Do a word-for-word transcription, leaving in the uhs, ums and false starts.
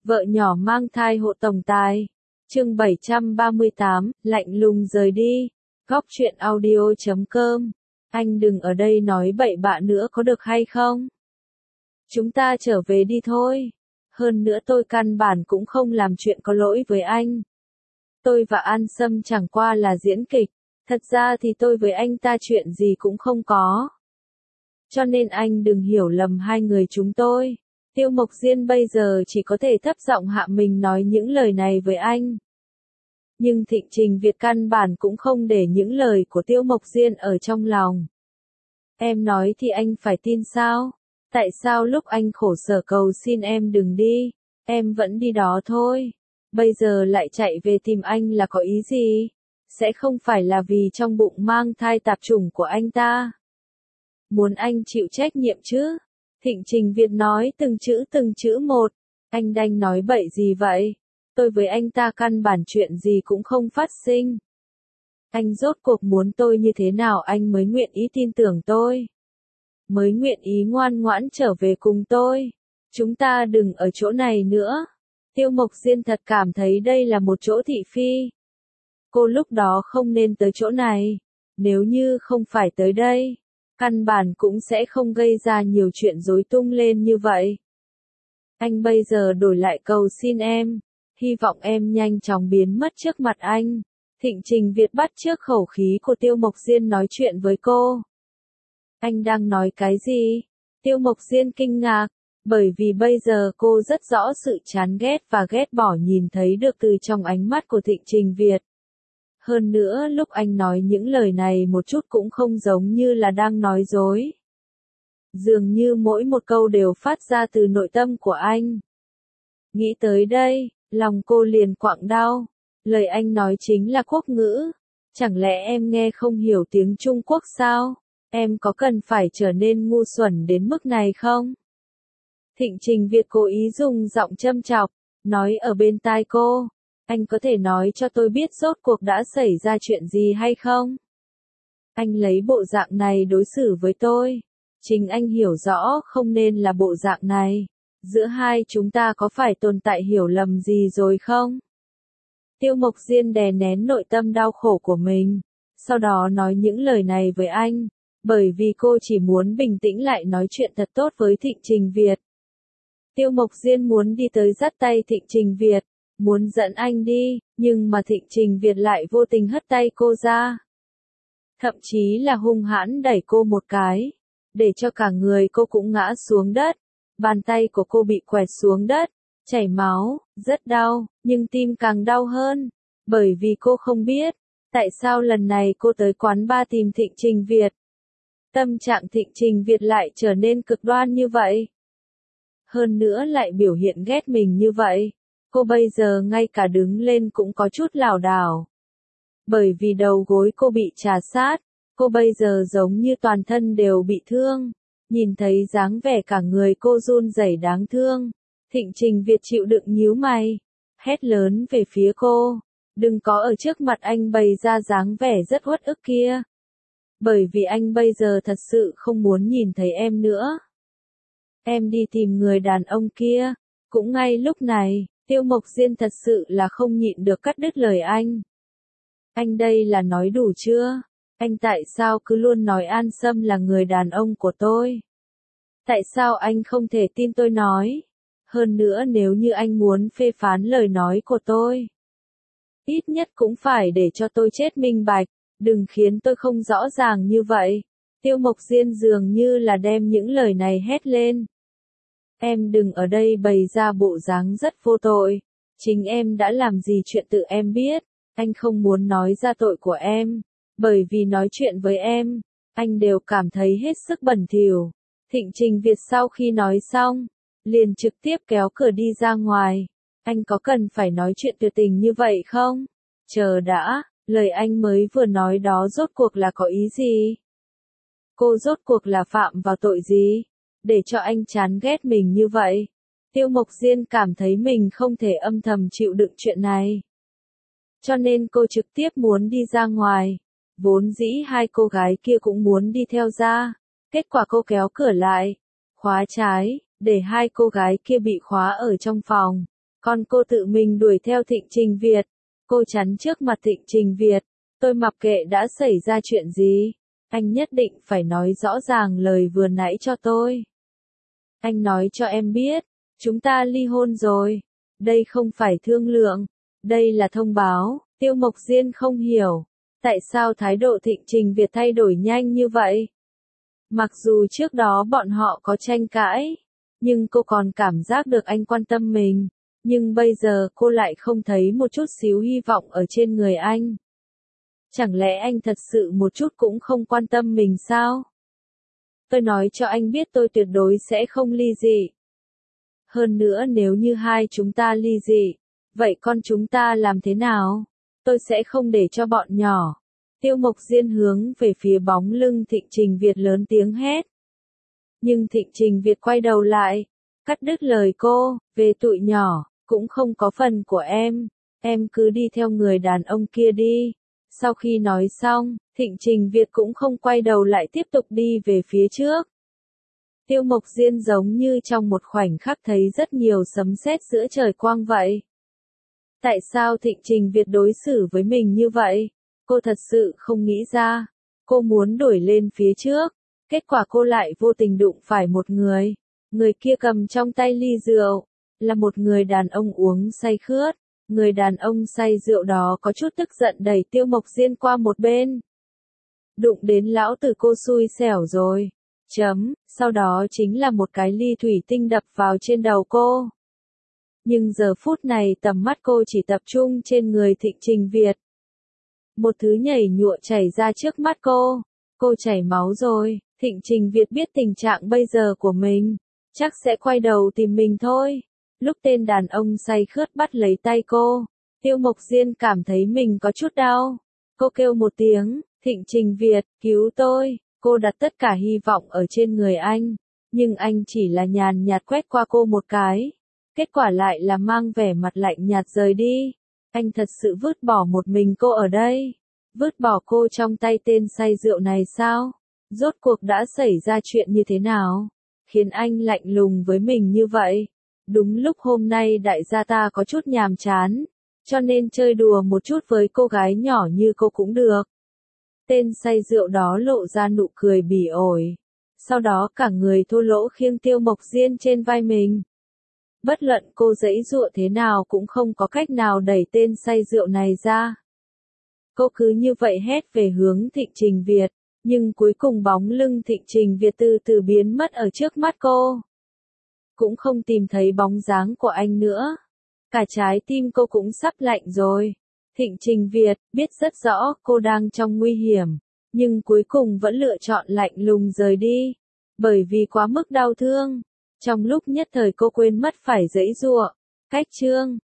Vợ nhỏ mang thai hộ tổng tài. Chương bảy trăm ba mươi tám, lạnh lùng rời đi. Góc truyện audio chấm com. Anh đừng ở đây nói bậy bạ nữa có được hay không? Chúng ta trở về đi thôi. Hơn nữa tôi căn bản cũng không làm chuyện có lỗi với anh. Tôi và An Sâm chẳng qua là diễn kịch. Thật ra thì tôi với anh ta chuyện gì cũng không có. Cho nên anh đừng hiểu lầm hai người chúng tôi. Tiêu Mộc Diên bây giờ chỉ có thể thấp giọng hạ mình nói những lời này với anh. Nhưng Thịnh Trình Việt căn bản cũng không để những lời của Tiêu Mộc Diên ở trong lòng. Em nói thì anh phải tin sao? Tại sao lúc anh khổ sở cầu xin em đừng đi, em vẫn đi đó thôi? Bây giờ lại chạy về tìm anh là có ý gì? Sẽ không phải là vì trong bụng mang thai tạp chủng của anh ta? Muốn anh chịu trách nhiệm chứ? Thịnh Trình Việt nói từng chữ từng chữ một. Anh đanh nói bậy gì vậy? Tôi với anh ta căn bản chuyện gì cũng không phát sinh. Anh rốt cuộc muốn tôi như thế nào anh mới nguyện ý tin tưởng tôi? Mới nguyện ý ngoan ngoãn trở về cùng tôi? Chúng ta đừng ở chỗ này nữa. Tiêu Mộc Diên thật cảm thấy đây là một chỗ thị phi. Cô lúc đó không nên tới chỗ này. Nếu như không phải tới đây, căn bản cũng sẽ không gây ra nhiều chuyện rối tung lên như vậy. Anh bây giờ đổi lại cầu xin em, hy vọng em nhanh chóng biến mất trước mặt anh. Thịnh Trình Việt bắt chước khẩu khí của Tiêu Mộc Diên nói chuyện với cô. Anh đang nói cái gì? Tiêu Mộc Diên kinh ngạc, bởi vì bây giờ cô rất rõ sự chán ghét và ghét bỏ nhìn thấy được từ trong ánh mắt của Thịnh Trình Việt. Hơn nữa lúc anh nói những lời này một chút cũng không giống như là đang nói dối. Dường như mỗi một câu đều phát ra từ nội tâm của anh. Nghĩ tới đây, lòng cô liền quặn đau. Lời anh nói chính là quốc ngữ. Chẳng lẽ em nghe không hiểu tiếng Trung Quốc sao? Em có cần phải trở nên ngu xuẩn đến mức này không? Thịnh Trình Việt cố ý dùng giọng châm chọc, nói ở bên tai cô. Anh có thể nói cho tôi biết rốt cuộc đã xảy ra chuyện gì hay không? Anh lấy bộ dạng này đối xử với tôi. Chính anh hiểu rõ không nên là bộ dạng này. Giữa hai chúng ta có phải tồn tại hiểu lầm gì rồi không? Tiêu Mộc Diên đè nén nội tâm đau khổ của mình. Sau đó nói những lời này với anh. Bởi vì cô chỉ muốn bình tĩnh lại nói chuyện thật tốt với Thịnh Trình Việt. Tiêu Mộc Diên muốn đi tới dắt tay Thịnh Trình Việt. Muốn dẫn anh đi, nhưng mà Thịnh Trình Việt lại vô tình hất tay cô ra. Thậm chí là hung hãn đẩy cô một cái, để cho cả người cô cũng ngã xuống đất. Bàn tay của cô bị quẹt xuống đất, chảy máu, rất đau, nhưng tim càng đau hơn. Bởi vì cô không biết, tại sao lần này cô tới quán bar tìm Thịnh Trình Việt. Tâm trạng Thịnh Trình Việt lại trở nên cực đoan như vậy. Hơn nữa lại biểu hiện ghét mình như vậy. Cô bây giờ ngay cả đứng lên cũng có chút lảo đảo. Bởi vì đầu gối cô bị trà sát, cô bây giờ giống như toàn thân đều bị thương. Nhìn thấy dáng vẻ cả người cô run rẩy đáng thương. Thịnh Trình Việt chịu đựng nhíu mày, hét lớn về phía cô. Đừng có ở trước mặt anh bày ra dáng vẻ rất uất ức kia. Bởi vì anh bây giờ thật sự không muốn nhìn thấy em nữa. Em đi tìm người đàn ông kia. Cũng ngay lúc này, Tiêu Mộc Diên thật sự là không nhịn được cắt đứt lời anh. Anh đây là nói đủ chưa? Anh tại sao cứ luôn nói An Sâm là người đàn ông của tôi? Tại sao anh không thể tin tôi nói? Hơn nữa nếu như anh muốn phê phán lời nói của tôi, ít nhất cũng phải để cho tôi chết minh bạch, đừng khiến tôi không rõ ràng như vậy. Tiêu Mộc Diên dường như là đem những lời này hét lên. Em đừng ở đây bày ra bộ dáng rất vô tội. Chính em đã làm gì chuyện tự em biết. Anh không muốn nói ra tội của em. Bởi vì nói chuyện với em, anh đều cảm thấy hết sức bẩn thỉu. Thịnh Trình Việt sau khi nói xong, liền trực tiếp kéo cửa đi ra ngoài. Anh có cần phải nói chuyện tuyệt tình như vậy không? Chờ đã, lời anh mới vừa nói đó rốt cuộc là có ý gì? Cô rốt cuộc là phạm vào tội gì? Để cho anh chán ghét mình như vậy. Tiêu Mộc Diên cảm thấy mình không thể âm thầm chịu đựng chuyện này. Cho nên cô trực tiếp muốn đi ra ngoài. Vốn dĩ hai cô gái kia cũng muốn đi theo ra. Kết quả cô kéo cửa lại, khóa trái, để hai cô gái kia bị khóa ở trong phòng. Còn cô tự mình đuổi theo Thịnh Trình Việt. Cô chắn trước mặt Thịnh Trình Việt. Tôi mặc kệ đã xảy ra chuyện gì. Anh nhất định phải nói rõ ràng lời vừa nãy cho tôi. Anh nói cho em biết, chúng ta ly hôn rồi. Đây không phải thương lượng, đây là thông báo. Tiêu Mộc Diên không hiểu, tại sao thái độ Thịnh Trình Việt thay đổi nhanh như vậy. Mặc dù trước đó bọn họ có tranh cãi, nhưng cô còn cảm giác được anh quan tâm mình. Nhưng bây giờ cô lại không thấy một chút xíu hy vọng ở trên người anh. Chẳng lẽ anh thật sự một chút cũng không quan tâm mình sao? Tôi nói cho anh biết tôi tuyệt đối sẽ không ly dị. Hơn nữa nếu như hai chúng ta ly dị, vậy con chúng ta làm thế nào? Tôi sẽ không để cho bọn nhỏ. Tiêu Mộc Diên hướng về phía bóng lưng Thịnh Trình Việt lớn tiếng hét. Nhưng Thịnh Trình Việt quay đầu lại, cắt đứt lời cô, về tụi nhỏ, cũng không có phần của em, em cứ đi theo người đàn ông kia đi. Sau khi nói xong, Thịnh Trình Việt cũng không quay đầu lại tiếp tục đi về phía trước. Tiêu Mộc Diên giống như trong một khoảnh khắc thấy rất nhiều sấm sét giữa trời quang vậy. Tại sao Thịnh Trình Việt đối xử với mình như vậy? Cô thật sự không nghĩ ra. Cô muốn đuổi lên phía trước. Kết quả cô lại vô tình đụng phải một người. Người kia cầm trong tay ly rượu. Là một người đàn ông uống say khướt. Người đàn ông say rượu đó có chút tức giận đẩy Tiêu Mộc Diên qua một bên. Đụng đến lão tử cô xui xẻo rồi. Chấm, sau đó chính là một cái ly thủy tinh đập vào trên đầu cô. Nhưng giờ phút này tầm mắt cô chỉ tập trung trên người Thịnh Trình Việt. Một thứ nhảy nhụa chảy ra trước mắt cô. Cô chảy máu rồi. Thịnh Trình Việt biết tình trạng bây giờ của mình. Chắc sẽ quay đầu tìm mình thôi. Lúc tên đàn ông say khướt bắt lấy tay cô, Tiêu Mộc Diên cảm thấy mình có chút đau. Cô kêu một tiếng, Thịnh Trình Việt, cứu tôi. Cô đặt tất cả hy vọng ở trên người anh. Nhưng anh chỉ là nhàn nhạt quét qua cô một cái. Kết quả lại là mang vẻ mặt lạnh nhạt rời đi. Anh thật sự vứt bỏ một mình cô ở đây. Vứt bỏ cô trong tay tên say rượu này sao? Rốt cuộc đã xảy ra chuyện như thế nào? Khiến anh lạnh lùng với mình như vậy. Đúng lúc hôm nay đại gia ta có chút nhàm chán. Cho nên chơi đùa một chút với cô gái nhỏ như cô cũng được. Tên say rượu đó lộ ra nụ cười bỉ ổi. Sau đó cả người thô lỗ khiêng Tiêu Mộc Diên trên vai mình. Bất luận cô giãy giụa thế nào cũng không có cách nào đẩy tên say rượu này ra. Cô cứ như vậy hét về hướng Thịnh Trình Việt, nhưng cuối cùng bóng lưng Thịnh Trình Việt từ từ biến mất ở trước mắt cô. Cũng không tìm thấy bóng dáng của anh nữa. Cả trái tim cô cũng sắp lạnh rồi. Thịnh Trình Việt biết rất rõ cô đang trong nguy hiểm, nhưng cuối cùng vẫn lựa chọn lạnh lùng rời đi, bởi vì quá mức đau thương. Trong lúc nhất thời cô quên mất phải giãy giụa. Cách chương